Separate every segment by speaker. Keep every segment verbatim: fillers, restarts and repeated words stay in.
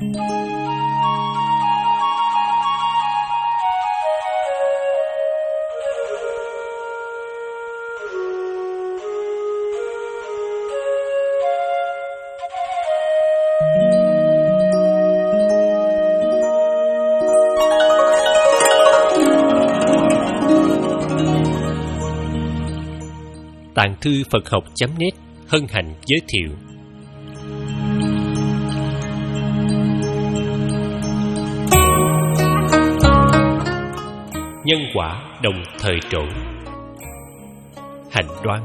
Speaker 1: Tạng thư Phật học chấm net hân hạnh giới thiệu Nhân quả đồng thời trổ. Hành đoan.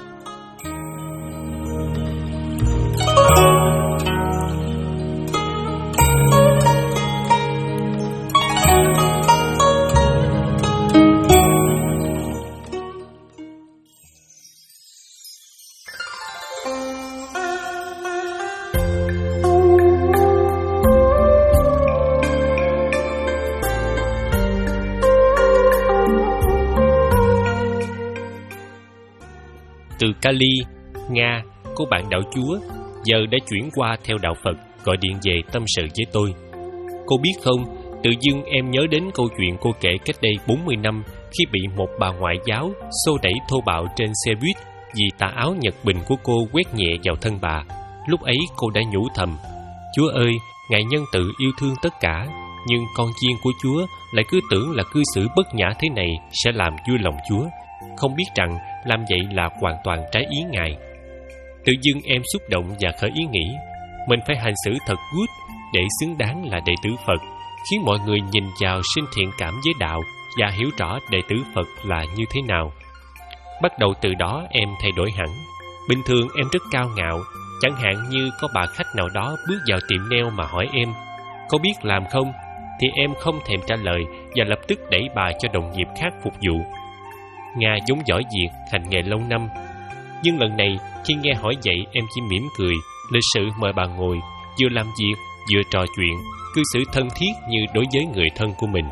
Speaker 1: Từ Cali, Nga, cô bạn đạo Chúa giờ đã chuyển qua theo đạo Phật gọi điện về tâm sự với tôi. Cô biết không, tự dưng em nhớ đến câu chuyện cô kể cách đây bốn mươi năm khi bị một bà ngoại giáo xô đẩy thô bạo trên xe buýt vì tà áo Nhật Bình của cô quét nhẹ vào thân bà. Lúc ấy cô đã nhủ thầm: Chúa ơi, Ngài nhân từ yêu thương tất cả, nhưng con chiên của Chúa lại cứ tưởng là cư xử bất nhã thế này sẽ làm vui lòng Chúa, không biết rằng làm vậy là hoàn toàn trái ý Ngài. Tự dưng em xúc động và khởi ý nghĩ mình phải hành xử thật good để xứng đáng là đệ tử Phật, khiến mọi người nhìn vào sinh thiện cảm với đạo và hiểu rõ đệ tử Phật là như thế nào. Bắt đầu từ đó em thay đổi hẳn. Bình thường em rất cao ngạo, chẳng hạn như có bà khách nào đó bước vào tiệm nail mà hỏi em có biết làm không, thì em không thèm trả lời và lập tức đẩy bà cho đồng nghiệp khác phục vụ. Nga vốn giỏi việc, hành nghề lâu năm, nhưng lần này khi nghe hỏi vậy em chỉ mỉm cười, lịch sự mời bà ngồi, vừa làm việc vừa trò chuyện, cư xử thân thiết như đối với người thân của mình.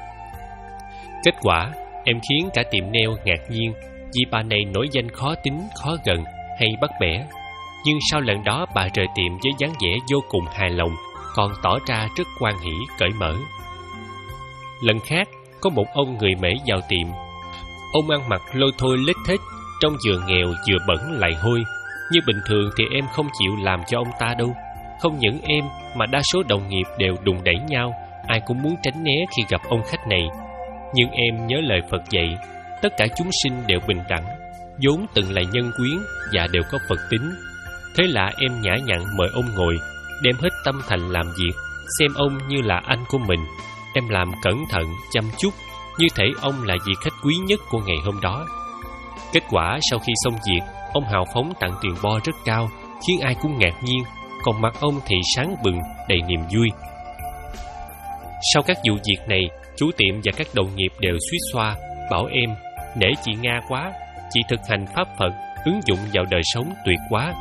Speaker 1: Kết quả em khiến cả tiệm nail ngạc nhiên vì bà này nổi danh khó tính, khó gần hay bắt bẻ. Nhưng sau lần đó bà rời tiệm với dáng vẻ vô cùng hài lòng, còn tỏ ra rất hoan hỉ, cởi mở. Lần khác có một ông người Mễ vào tiệm. Ông ăn mặc lôi thôi lết thết, trông vừa nghèo vừa bẩn lại hôi. Như bình thường thì em không chịu làm cho ông ta đâu. Không những em mà đa số đồng nghiệp đều đùn đẩy nhau, ai cũng muốn tránh né khi gặp ông khách này. Nhưng em nhớ lời Phật dạy, tất cả chúng sinh đều bình đẳng, vốn từng là nhân quyến và đều có Phật tính. Thế là em nhã nhặn mời ông ngồi, đem hết tâm thành làm việc, xem ông như là anh của mình. Em làm cẩn thận, chăm chút, như thể ông là vị khách quý nhất của ngày hôm đó. Kết quả sau khi xong việc, ông hào phóng tặng tiền bo rất cao, khiến ai cũng ngạc nhiên, còn mặt ông thì sáng bừng, đầy niềm vui. Sau các vụ việc này, chủ tiệm và các đồng nghiệp đều suýt xoa, bảo em: nể chị Nga quá, chị thực hành pháp Phật, ứng dụng vào đời sống tuyệt quá.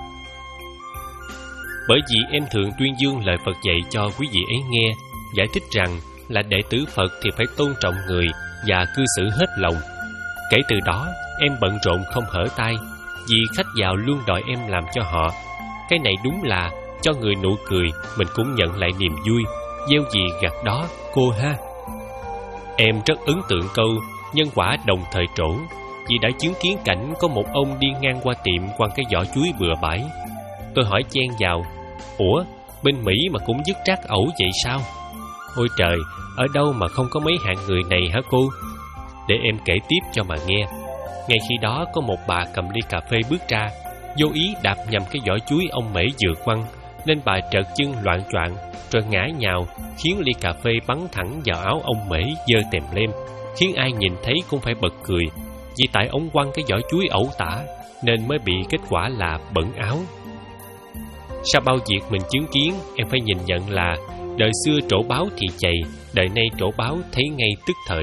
Speaker 1: Bởi vì em thường tuyên dương lời Phật dạy cho quý vị ấy nghe, giải thích rằng là đệ tử Phật thì phải tôn trọng người và cư xử hết lòng. Kể từ đó, em bận rộn không hở tay, vì khách vào luôn đòi em làm cho họ. Cái này đúng là cho người nụ cười, mình cũng nhận lại niềm vui. Gieo gì gặt đó, cô ha. Em rất ấn tượng câu nhân quả đồng thời trổ, vì đã chứng kiến cảnh có một ông đi ngang qua tiệm quăng cái vỏ chuối bừa bãi. Tôi hỏi chen vào: ủa, bên Mỹ mà cũng dứt rác ẩu vậy sao? Ôi trời, ở đâu mà không có mấy hạng người này hả cô? Để em kể tiếp cho mà nghe. Ngay khi đó có một bà cầm ly cà phê bước ra, vô ý đạp nhầm cái vỏ chuối ông Mễ vừa quăng, nên bà trợt chân loạng choạng rồi ngã nhào, khiến ly cà phê bắn thẳng vào áo ông Mễ dơ tèm lem, khiến ai nhìn thấy cũng phải bật cười, vì tại ông quăng cái vỏ chuối ẩu tả nên mới bị kết quả là bẩn áo. Sau bao việc mình chứng kiến, em phải nhìn nhận là đời xưa trổ báo thì chày, đời nay trổ báo thấy ngay tức thời.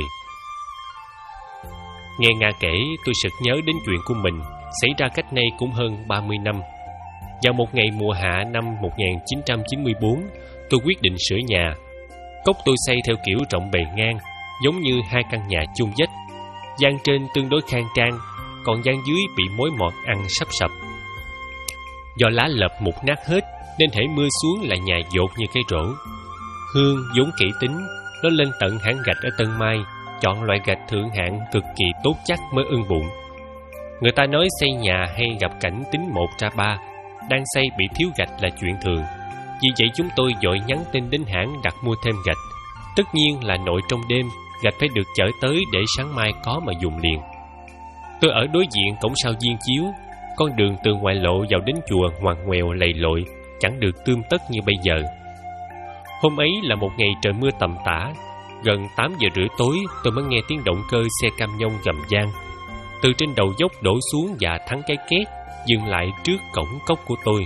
Speaker 1: Nghe Nga kể, tôi sực nhớ đến chuyện của mình xảy ra cách nay cũng hơn ba mươi năm. Vào một ngày mùa hạ năm một nghìn chín trăm chín mươi tư, tôi quyết định sửa nhà. Cốc tôi xây theo kiểu rộng bề ngang, giống như hai căn nhà chung vách. Gian trên tương đối khang trang, còn gian dưới bị mối mọt ăn sắp sập. Do lá lợp mục nát hết, nên hễ mưa xuống là nhà dột như cái rổ. Hương vốn kỹ tính, nó lên tận hãng gạch ở Tân Mai, chọn loại gạch thượng hạng cực kỳ tốt chắc mới ưng bụng. Người ta nói xây nhà hay gặp cảnh tính một ra ba, đang xây bị thiếu gạch là chuyện thường. Vì vậy chúng tôi vội nhắn tin đến hãng đặt mua thêm gạch. Tất nhiên là nội trong đêm, gạch phải được chở tới để sáng mai có mà dùng liền. Tôi ở đối diện cổng sau Viên Chiếu. Con đường từ ngoại lộ vào đến chùa ngoằn ngoèo lầy lội, chẳng được tươm tất như bây giờ. Hôm ấy là một ngày trời mưa tầm tã. Gần tám giờ rưỡi tối tôi mới nghe tiếng động cơ xe cam nhông gầm vang từ trên đầu dốc đổ xuống và thắng cái két, dừng lại trước cổng cốc của tôi.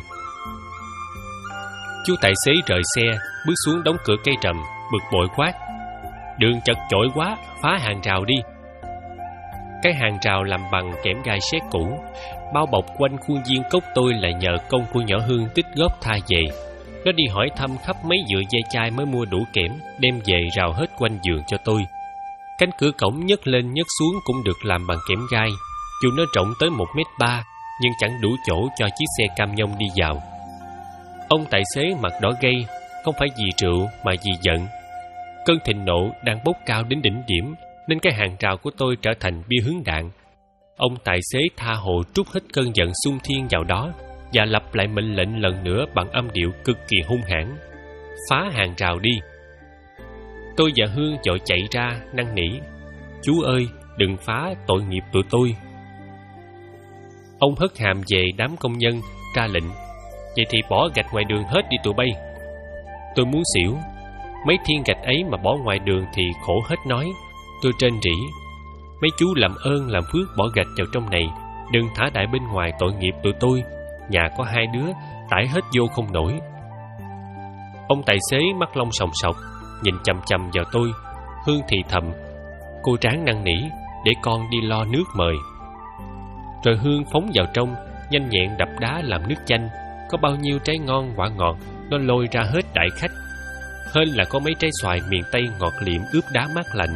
Speaker 1: Chú tài xế rời xe, bước xuống đóng cửa cây trầm, bực bội quát: "Đường chật chội quá, phá hàng rào đi." Cái hàng rào làm bằng kẽm gai sét cũ, bao bọc quanh khuôn viên cốc tôi là nhờ công của nhỏ Hương tích góp tha về. Nó đi hỏi thăm khắp mấy dựa dây chai mới mua đủ kẽm, đem về rào hết quanh giường cho tôi. Cánh cửa cổng nhấc lên nhấc xuống cũng được làm bằng kẽm gai, dù nó rộng tới một mét ba, nhưng chẳng đủ chỗ cho chiếc xe cam nhông đi vào. Ông tài xế mặt đỏ gay, không phải vì rượu mà vì giận. Cơn thịnh nộ đang bốc cao đến đỉnh điểm, nên cái hàng rào của tôi trở thành bia hướng đạn. Ông tài xế tha hồ trút hết cơn giận xung thiên vào đó và lặp lại mệnh lệnh lần nữa bằng âm điệu cực kỳ hung hãn: "Phá hàng rào đi." Tôi và Hương vội chạy ra năn nỉ: "Chú ơi, đừng phá, tội nghiệp tụi tôi." Ông hất hàm về đám công nhân, ra lệnh: "Vậy thì bỏ gạch ngoài đường hết đi tụi bay." Tôi muốn xỉu. Mấy thiên gạch ấy mà bỏ ngoài đường thì khổ hết nói. Tôi rên rỉ: "Mấy chú làm ơn làm phước bỏ gạch vào trong này, đừng thả đại bên ngoài, tội nghiệp tụi tôi. Nhà có hai đứa, tải hết vô không nổi." Ông tài xế mắt long sòng sọc, nhìn chằm chằm vào tôi. Hương thì thầm: "Cô ráng năn nỉ, để con đi lo nước mời." Rồi Hương phóng vào trong, nhanh nhẹn đập đá làm nước chanh. Có bao nhiêu trái ngon quả ngọt, nó lôi ra hết đại khách. Hên là có mấy trái xoài miền Tây ngọt liệm ướp đá mát lạnh.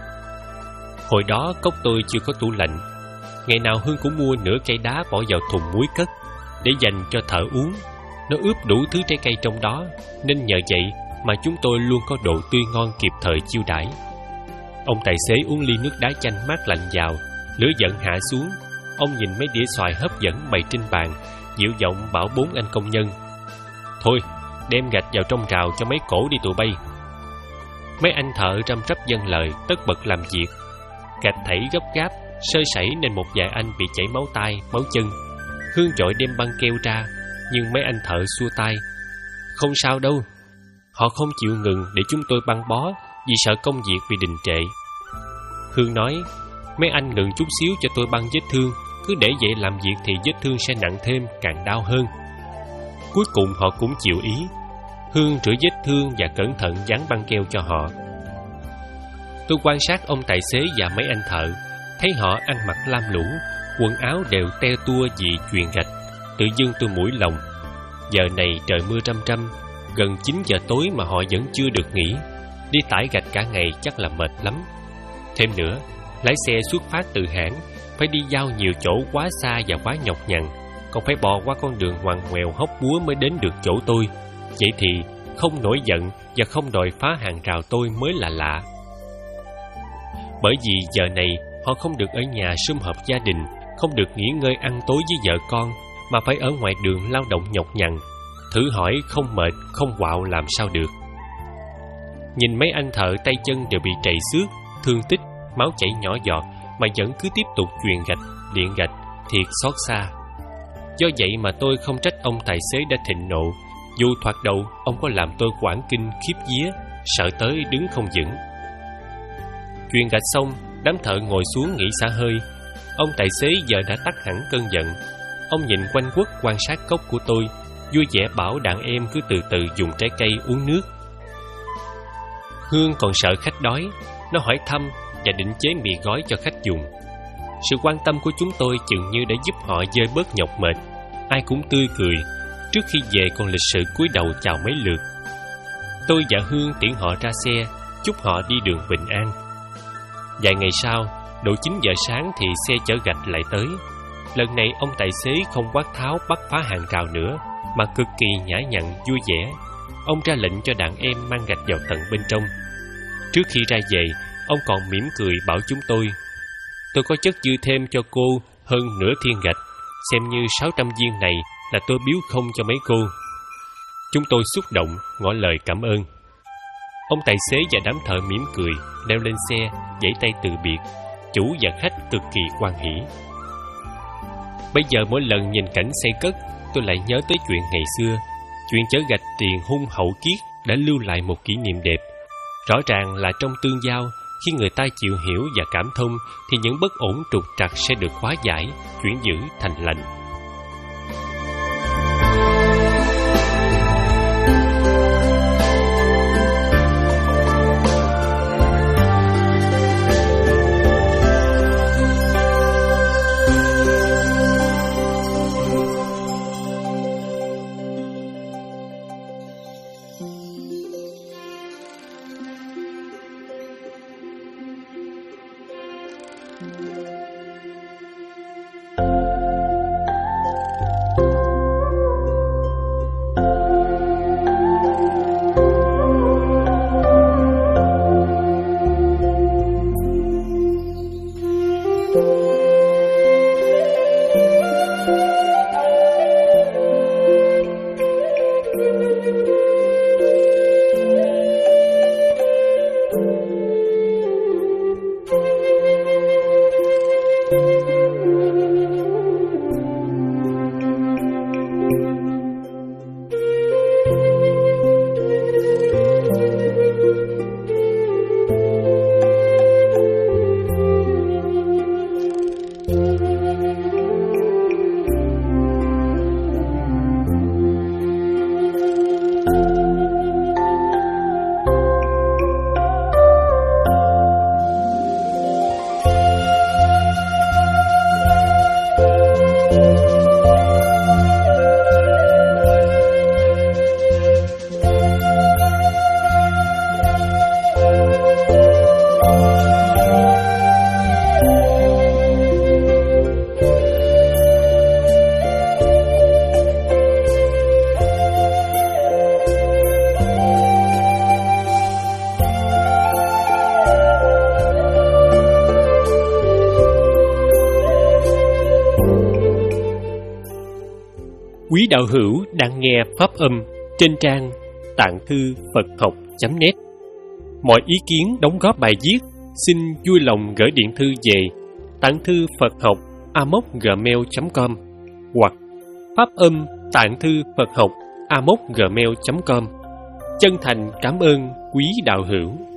Speaker 1: Hồi đó cốc tôi chưa có tủ lạnh. Ngày nào Hương cũng mua nửa cây đá bỏ vào thùng muối cất, để dành cho thợ uống. Nó ướp đủ thứ trái cây trong đó, nên nhờ vậy mà chúng tôi luôn có độ tươi ngon kịp thời chiêu đãi. Ông tài xế uống ly nước đá chanh mát lạnh vào, lửa giận hạ xuống. Ông nhìn mấy đĩa xoài hấp dẫn bày trên bàn, dịu giọng bảo bốn anh công nhân: "Thôi, đem gạch vào trong rào cho mấy cổ đi tụi bay." Mấy anh thợ răm rắp dâng lời, tất bật làm việc. Gạch thảy gấp gáp, sơi sẩy nên một vài anh bị chảy máu tay, máu chân. Hương vội đem băng keo ra, nhưng mấy anh thợ xua tay: "Không sao đâu. Họ không chịu ngừng để chúng tôi băng bó, vì sợ công việc bị đình trệ." Hương nói: "Mấy anh ngừng chút xíu cho tôi băng vết thương, cứ để vậy làm việc thì vết thương sẽ nặng thêm, càng đau hơn." Cuối cùng họ cũng chịu ý. Hương rửa vết thương và cẩn thận dán băng keo cho họ. Tôi quan sát ông tài xế và mấy anh thợ, thấy họ ăn mặc lam lũ, quần áo đều teo tua vì chuyền gạch. Tự dưng tôi mũi lòng. Giờ này trời mưa răm răm, gần chín giờ tối mà họ vẫn chưa được nghỉ. Đi tải gạch cả ngày chắc là mệt lắm. Thêm nữa, lái xe xuất phát từ hãng, phải đi giao nhiều chỗ quá xa và quá nhọc nhằn, còn phải bò qua con đường ngoằn ngoèo hóc búa mới đến được chỗ tôi. Vậy thì không nổi giận và không đòi phá hàng rào tôi mới là lạ. Bởi vì giờ này họ không được ở nhà sum họp gia đình, không được nghỉ ngơi ăn tối với vợ con, mà phải ở ngoài đường lao động nhọc nhằn. Thử hỏi không mệt, không quạo làm sao được. Nhìn mấy anh thợ tay chân đều bị trầy xước, thương tích, máu chảy nhỏ giọt mà vẫn cứ tiếp tục chuyền gạch, điện gạch, thiệt xót xa. Do vậy mà tôi không trách ông tài xế đã thịnh nộ, dù thoạt đầu ông có làm tôi hoảng kinh khiếp vía, sợ tới đứng không vững. Chuyền gạch xong, đám thợ ngồi xuống nghỉ xả hơi. Ông tài xế giờ đã tắt hẳn cơn giận. Ông nhìn quanh quất quan sát cốc của tôi, vui vẻ bảo đàn em cứ từ từ dùng trái cây uống nước. Hương còn sợ khách đói, nó hỏi thăm và định chế mì gói cho khách dùng. Sự quan tâm của chúng tôi chừng như đã giúp họ vơi bớt nhọc mệt. Ai cũng tươi cười, trước khi về còn lịch sự cúi đầu chào mấy lượt. Tôi và Hương tiễn họ ra xe, chúc họ đi đường bình an. Vài ngày sau, độ chín giờ sáng thì xe chở gạch lại tới. Lần này ông tài xế không quát tháo bắt phá hàng rào nữa, mà cực kỳ nhã nhặn vui vẻ. Ông ra lệnh cho đàn em mang gạch vào tận bên trong. Trước khi ra về, ông còn mỉm cười bảo chúng tôi: tôi có chất dư thêm cho cô hơn nửa thiên gạch, xem như sáu trăm viên này là tôi biếu không cho mấy cô. Chúng tôi xúc động ngỏ lời cảm ơn. Ông tài xế và đám thợ mỉm cười leo lên xe, vẫy tay từ biệt. Chủ và khách cực kỳ hoan hỉ. Bây giờ mỗi lần nhìn cảnh xây cất, tôi lại nhớ tới chuyện ngày xưa. Chuyện chở gạch tiền hung hậu kiết đã lưu lại một kỷ niệm đẹp. Rõ ràng là trong tương giao, khi người ta chịu hiểu và cảm thông, thì những bất ổn trục trặc sẽ được hóa giải, chuyển dữ thành lành. Quý đạo hữu đang nghe pháp âm trên trang tạng thư Phật học chấm net. Mọi ý kiến đóng góp bài viết xin vui lòng gửi điện thư về tạng thư Phật học a mốc gmail chấm com hoặc pháp âm tạng thư Phật học a mốc gmail chấm com. Chân thành cảm ơn quý đạo hữu.